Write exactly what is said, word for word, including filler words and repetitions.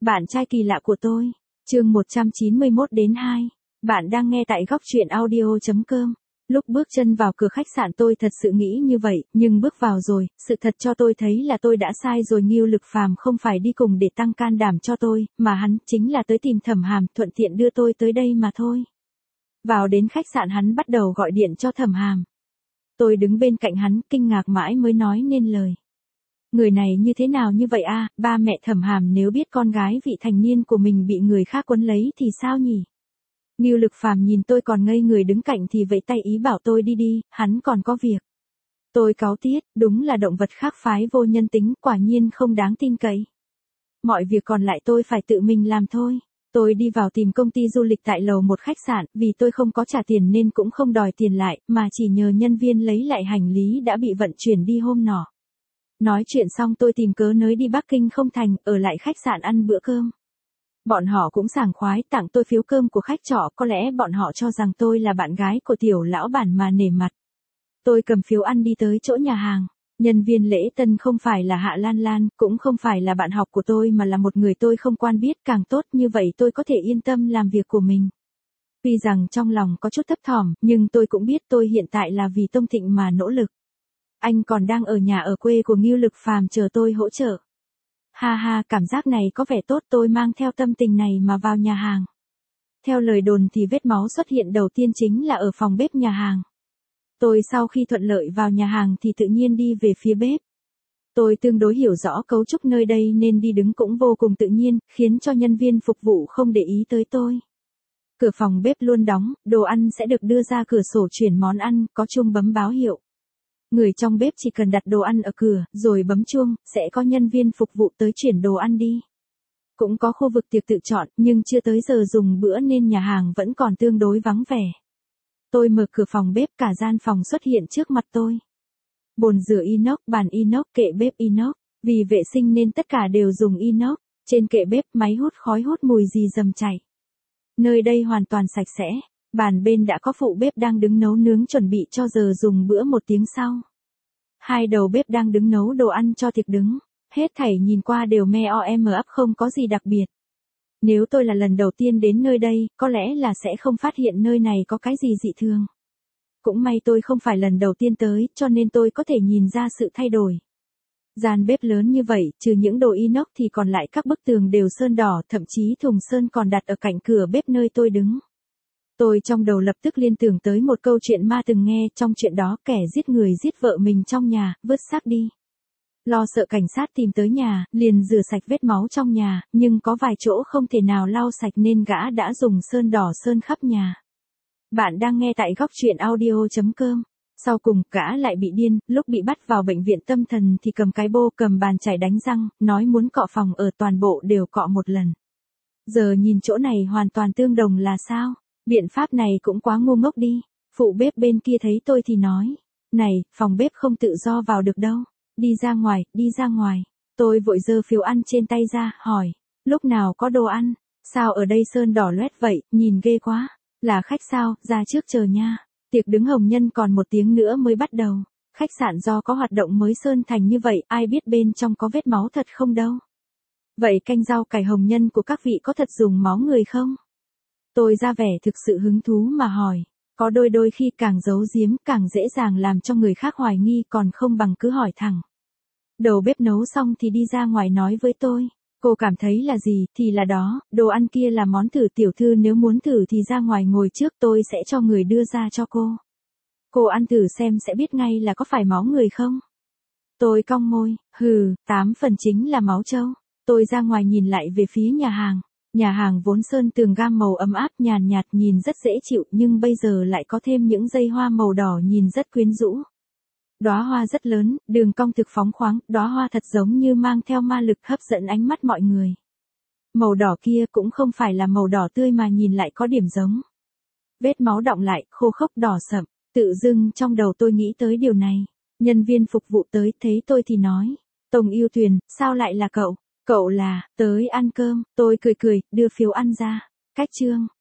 Bạn trai kỳ lạ của tôi. Chương một trăm chín mươi mốt đến hai. Bạn đang nghe tại góc truyện audio chấm com. Lúc bước chân vào cửa khách sạn tôi thật sự nghĩ như vậy, nhưng bước vào rồi, sự thật cho tôi thấy là tôi đã sai rồi. Ngưu Lực Phàm không phải đi cùng để tăng can đảm cho tôi, mà hắn chính là tới tìm Thẩm Hàm, thuận tiện đưa tôi tới đây mà thôi. Vào đến khách sạn hắn bắt đầu gọi điện cho Thẩm Hàm. Tôi đứng bên cạnh hắn, kinh ngạc mãi mới nói nên lời. Người này như thế nào như vậy a? Ba mẹ Thẩm Hàm nếu biết con gái vị thành niên của mình bị người khác quấn lấy thì sao nhỉ? Ngưu Lực Phàm nhìn tôi còn ngây người đứng cạnh thì vẫy tay ý bảo tôi đi đi, hắn còn có việc. Tôi cáu tiết, đúng là động vật khác phái vô nhân tính, quả nhiên không đáng tin cậy. Mọi việc còn lại tôi phải tự mình làm thôi. Tôi đi vào tìm công ty du lịch tại lầu một khách sạn, vì tôi không có trả tiền nên cũng không đòi tiền lại, mà chỉ nhờ nhân viên lấy lại hành lý đã bị vận chuyển đi hôm nọ. Nói chuyện xong tôi tìm cớ nới đi Bắc Kinh không thành, ở lại khách sạn ăn bữa cơm. Bọn họ cũng sảng khoái tặng tôi phiếu cơm của khách trọ, có lẽ bọn họ cho rằng tôi là bạn gái của tiểu lão bản mà nể mặt. Tôi cầm phiếu ăn đi tới chỗ nhà hàng. Nhân viên lễ tân không phải là Hạ Lan Lan, cũng không phải là bạn học của tôi mà là một người tôi không quen biết, càng tốt như vậy tôi có thể yên tâm làm việc của mình. Tuy rằng trong lòng có chút thấp thỏm, nhưng tôi cũng biết tôi hiện tại là vì Tông Thịnh mà nỗ lực. Anh còn đang ở nhà ở quê của Ngưu Lực Phàm chờ tôi hỗ trợ. Ha ha, cảm giác này có vẻ tốt, tôi mang theo tâm tình này mà vào nhà hàng. Theo lời đồn thì vết máu xuất hiện đầu tiên chính là ở phòng bếp nhà hàng. Tôi sau khi thuận lợi vào nhà hàng thì tự nhiên đi về phía bếp. Tôi tương đối hiểu rõ cấu trúc nơi đây nên đi đứng cũng vô cùng tự nhiên, khiến cho nhân viên phục vụ không để ý tới tôi. Cửa phòng bếp luôn đóng, đồ ăn sẽ được đưa ra cửa sổ chuyển món ăn, có chuông bấm báo hiệu. Người trong bếp chỉ cần đặt đồ ăn ở cửa, rồi bấm chuông, sẽ có nhân viên phục vụ tới chuyển đồ ăn đi. Cũng có khu vực tiệc tự chọn, nhưng chưa tới giờ dùng bữa nên nhà hàng vẫn còn tương đối vắng vẻ. Tôi mở cửa phòng bếp, cả gian phòng xuất hiện trước mặt tôi. Bồn rửa inox, bàn inox, kệ bếp inox. Vì vệ sinh nên tất cả đều dùng inox. Trên kệ bếp máy hút khói hút mùi gì dầm chảy. Nơi đây hoàn toàn sạch sẽ. Bàn bên đã có phụ bếp đang đứng nấu nướng chuẩn bị cho giờ dùng bữa một tiếng sau. Hai đầu bếp đang đứng nấu đồ ăn cho tiệc đứng. Hết thảy nhìn qua đều me o em ấp, không có gì đặc biệt. Nếu tôi là lần đầu tiên đến nơi đây, có lẽ là sẽ không phát hiện nơi này có cái gì dị thường. Cũng may tôi không phải lần đầu tiên tới, cho nên tôi có thể nhìn ra sự thay đổi. Gian bếp lớn như vậy, trừ những đồ inox thì còn lại các bức tường đều sơn đỏ, thậm chí thùng sơn còn đặt ở cạnh cửa bếp nơi tôi đứng. Tôi trong đầu lập tức liên tưởng tới một câu chuyện ma từng nghe, trong chuyện đó kẻ giết người giết vợ mình trong nhà, vứt xác đi. Lo sợ cảnh sát tìm tới nhà, liền rửa sạch vết máu trong nhà, nhưng có vài chỗ không thể nào lau sạch nên gã đã dùng sơn đỏ sơn khắp nhà. Bạn đang nghe tại góc truyện audio chấm com. Sau cùng, gã lại bị điên, lúc bị bắt vào bệnh viện tâm thần thì cầm cái bô, cầm bàn chải đánh răng, nói muốn cọ phòng ở toàn bộ đều cọ một lần. Giờ nhìn chỗ này hoàn toàn tương đồng là sao? Biện pháp này cũng quá ngu ngốc đi. Phụ bếp bên kia thấy tôi thì nói, này, phòng bếp không tự do vào được đâu. Đi ra ngoài, đi ra ngoài. Tôi vội giơ phiếu ăn trên tay ra, hỏi, lúc nào có đồ ăn? Sao ở đây sơn đỏ loét vậy, nhìn ghê quá. Là khách sao, ra trước chờ nha. Tiệc đứng hồng nhân còn một tiếng nữa mới bắt đầu. Khách sạn do có hoạt động mới sơn thành như vậy, ai biết bên trong có vết máu thật không đâu. Vậy canh rau cải hồng nhân của các vị có thật dùng máu người không? Tôi ra vẻ thực sự hứng thú mà hỏi. Có đôi đôi khi càng giấu giếm càng dễ dàng làm cho người khác hoài nghi, còn không bằng cứ hỏi thẳng. Đầu bếp nấu xong thì đi ra ngoài nói với tôi. Cô cảm thấy là gì thì là đó, đồ ăn kia là món thử, tiểu thư nếu muốn thử thì ra ngoài ngồi trước, tôi sẽ cho người đưa ra cho cô. Cô ăn thử xem sẽ biết ngay là có phải máu người không. Tôi cong môi, hừ, tám phần chính là máu trâu. Tôi ra ngoài nhìn lại về phía nhà hàng. Nhà hàng vốn sơn tường gam màu ấm áp nhàn nhạt, nhìn rất dễ chịu, nhưng bây giờ lại có thêm những dây hoa màu đỏ nhìn rất quyến rũ. Đóa hoa rất lớn, đường cong thực phóng khoáng, đóa hoa thật giống như mang theo ma lực hấp dẫn ánh mắt mọi người. Màu đỏ kia cũng không phải là màu đỏ tươi mà nhìn lại có điểm giống. Vết máu đọng lại, khô khốc đỏ sậm, tự dưng trong đầu tôi nghĩ tới điều này. Nhân viên phục vụ tới thấy tôi thì nói, Tông Yêu Tuyền, sao lại là cậu? Cậu là, tới ăn cơm, tôi cười cười, đưa phiếu ăn ra. Cách chương.